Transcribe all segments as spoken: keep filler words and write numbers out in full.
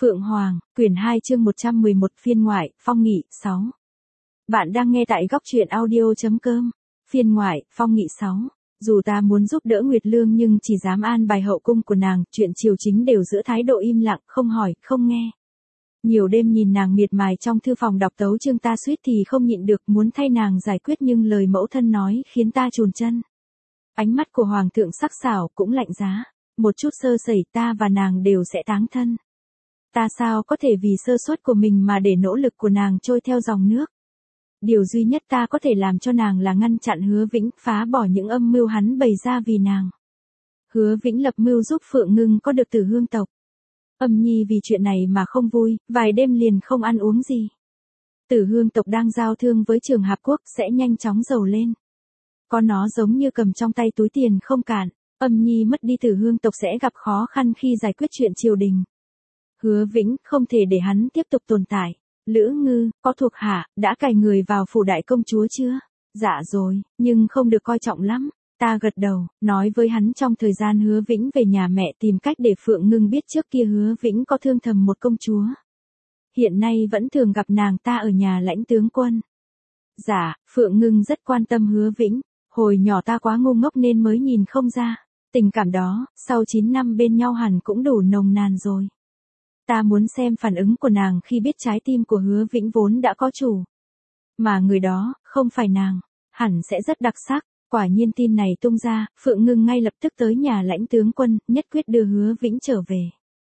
Phượng Hoàng, quyển hai chương một trăm mười một phiên ngoại, phong nghị, sáu. Bạn đang nghe tại góc truyện audio.com. Phiên ngoại, phong nghị sáu. Dù ta muốn giúp đỡ Nguyệt Lương nhưng chỉ dám an bài hậu cung của nàng, chuyện triều chính đều giữ thái độ im lặng, không hỏi, không nghe. Nhiều đêm nhìn nàng miệt mài trong thư phòng đọc tấu chương ta suýt thì không nhịn được muốn thay nàng giải quyết nhưng lời mẫu thân nói khiến ta chùn chân. Ánh mắt của hoàng thượng sắc sảo cũng lạnh giá. Một chút sơ sẩy ta và nàng đều sẽ táng thân. Ta sao có thể vì sơ suất của mình mà để nỗ lực của nàng trôi theo dòng nước. Điều duy nhất ta có thể làm cho nàng là ngăn chặn Hứa Vĩnh, phá bỏ những âm mưu hắn bày ra vì nàng. Hứa Vĩnh lập mưu giúp Phượng Ngưng có được Tử Hương tộc. Âm Nhi vì chuyện này mà không vui, vài đêm liền không ăn uống gì. Tử Hương tộc đang giao thương với Trường Hạp Quốc sẽ nhanh chóng giàu lên. Có nó giống như cầm trong tay túi tiền không cạn, Âm Nhi mất đi Tử Hương tộc sẽ gặp khó khăn khi giải quyết chuyện triều đình. Hứa Vĩnh không thể để hắn tiếp tục tồn tại. Lữ Ngư, có thuộc hạ, đã cài người vào phủ đại công chúa chưa? Dạ rồi, nhưng không được coi trọng lắm. Ta gật đầu, nói với hắn trong thời gian Hứa Vĩnh về nhà mẹ tìm cách để Phượng Ngưng biết trước kia Hứa Vĩnh có thương thầm một công chúa. Hiện nay vẫn thường gặp nàng ta ở nhà lãnh tướng quân. Dạ, Phượng Ngưng rất quan tâm Hứa Vĩnh. Hồi nhỏ ta quá ngu ngốc nên mới nhìn không ra. Tình cảm đó, sau chín năm bên nhau hẳn cũng đủ nồng nàn rồi. Ta muốn xem phản ứng của nàng khi biết trái tim của Hứa Vĩnh vốn đã có chủ. Mà người đó, không phải nàng, hẳn sẽ rất đặc sắc. Quả nhiên tin này tung ra, Phượng Ngưng ngay lập tức tới nhà lãnh tướng quân, nhất quyết đưa Hứa Vĩnh trở về.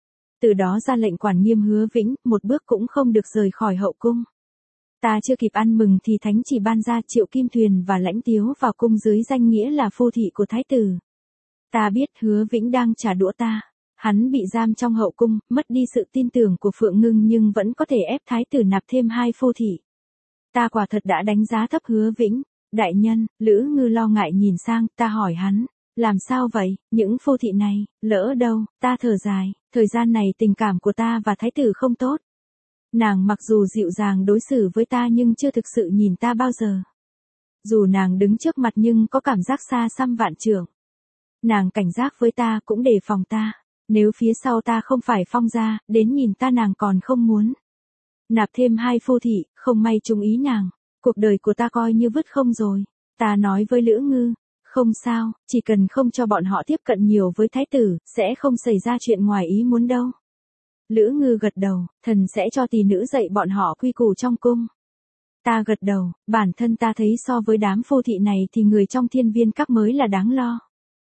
Từ đó ra lệnh quản nghiêm Hứa Vĩnh, một bước cũng không được rời khỏi hậu cung. Ta chưa kịp ăn mừng thì thánh chỉ ban ra Triệu Kim Thuyền và Lãnh Tiếu vào cung dưới danh nghĩa là phu thị của thái tử. Ta biết Hứa Vĩnh đang trả đũa ta. Hắn bị giam trong hậu cung, mất đi sự tin tưởng của Phượng Ngưng nhưng vẫn có thể ép thái tử nạp thêm hai phu thị. Ta quả thật đã đánh giá thấp Hứa Vĩnh. Đại nhân, Lữ Ngư lo ngại nhìn sang, ta hỏi hắn, làm sao vậy, những phu thị này, lỡ đâu, ta thở dài, thời gian này tình cảm của ta và thái tử không tốt. Nàng mặc dù dịu dàng đối xử với ta nhưng chưa thực sự nhìn ta bao giờ. Dù nàng đứng trước mặt nhưng có cảm giác xa xăm vạn trượng. Nàng cảnh giác với ta cũng đề phòng ta. Nếu phía sau ta không phải Phong gia, đến nhìn ta nàng còn không muốn. Nạp thêm hai phu thị, không may trúng ý nàng. Cuộc đời của ta coi như vứt không rồi. Ta nói với Lữ Ngư, không sao, chỉ cần không cho bọn họ tiếp cận nhiều với thái tử, sẽ không xảy ra chuyện ngoài ý muốn đâu. Lữ Ngư gật đầu, thần sẽ cho tỳ nữ dạy bọn họ quy củ trong cung. Ta gật đầu, bản thân ta thấy so với đám phu thị này thì người trong Thiên Viên Các mới là đáng lo.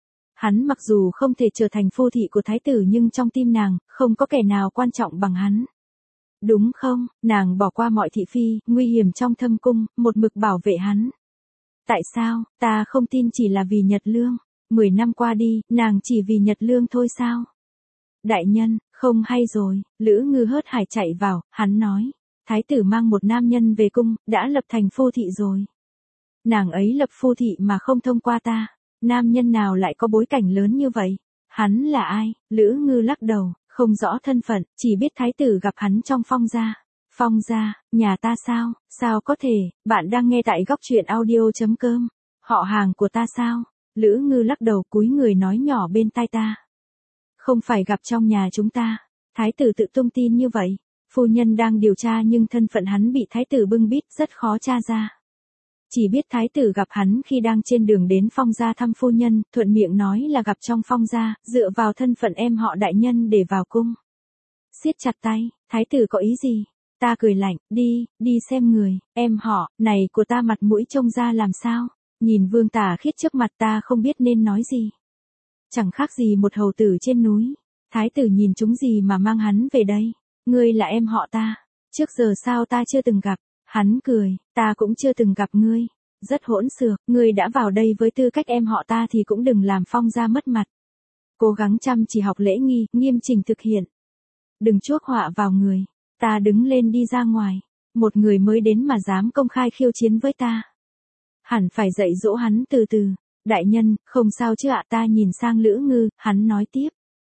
Hắn mặc dù không thể trở thành phu thị của thái tử nhưng trong tim nàng, không có kẻ nào quan trọng bằng hắn. Đúng không, nàng bỏ qua mọi thị phi, nguy hiểm trong thâm cung, một mực bảo vệ hắn. Tại sao, ta không tin chỉ là vì Nhật Lương. Mười năm qua đi, nàng chỉ vì Nhật Lương thôi sao? Đại nhân, không hay rồi, Lữ Ngư hớt hải chạy vào, hắn nói. Thái tử mang một nam nhân về cung, đã lập thành phu thị rồi. Nàng ấy lập phu thị mà không thông qua ta. Nam nhân nào lại có bối cảnh lớn như vậy? Hắn là ai? Lữ Ngư lắc đầu, không rõ thân phận, chỉ biết thái tử gặp hắn trong Phong gia. Phong gia, nhà ta sao? Sao có thể? Bạn đang nghe tại góc truyện audio.com. Họ hàng của ta sao? Lữ Ngư lắc đầu cúi người nói nhỏ bên tai ta. Không phải gặp trong nhà chúng ta. Thái tử tự tung tin như vậy. Phu nhân đang điều tra nhưng thân phận hắn bị thái tử bưng bít rất khó tra ra. Chỉ biết thái tử gặp hắn khi đang trên đường đến Phong gia thăm phu nhân, thuận miệng nói là gặp trong Phong gia, dựa vào thân phận em họ đại nhân để vào cung. Siết chặt tay, thái tử có ý gì? Ta cười lạnh, đi, đi xem người, em họ, này của ta mặt mũi trông ra làm sao? Nhìn Vương Tả Khiết trước mặt ta không biết nên nói gì. Chẳng khác gì một hầu tử trên núi. Thái tử nhìn chúng gì mà mang hắn về đây? Ngươi là em họ ta. Trước giờ sao ta chưa từng gặp? Hắn cười, ta cũng chưa từng gặp ngươi. Rất hỗn xược, ngươi đã vào đây với tư cách em họ ta thì cũng đừng làm Phong gia mất mặt. Cố gắng chăm chỉ học lễ nghi, nghiêm chỉnh thực hiện. Đừng chuốc họa vào người. Ta đứng lên đi ra ngoài. Một người mới đến mà dám công khai khiêu chiến với ta. Hẳn phải dạy dỗ hắn từ từ. Đại nhân, không sao chứ ạ? Ta nhìn sang Lữ Ngư, hắn nói tiếp.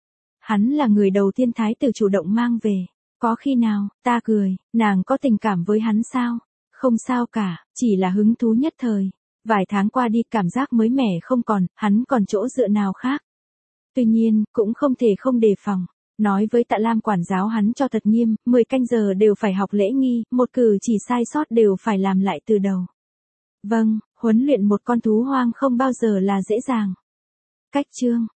Hắn là người đầu tiên thái tử chủ động mang về. Có khi nào, ta cười, nàng có tình cảm với hắn sao? Không sao cả, chỉ là hứng thú nhất thời. Vài tháng qua đi cảm giác mới mẻ không còn, hắn còn chỗ dựa nào khác. Tuy nhiên, cũng không thể không đề phòng. Nói với Tạ Lam quản giáo hắn cho thật nghiêm, mười canh giờ đều phải học lễ nghi, một cử chỉ sai sót đều phải làm lại từ đầu. Vâng, huấn luyện một con thú hoang không bao giờ là dễ dàng. Cách chương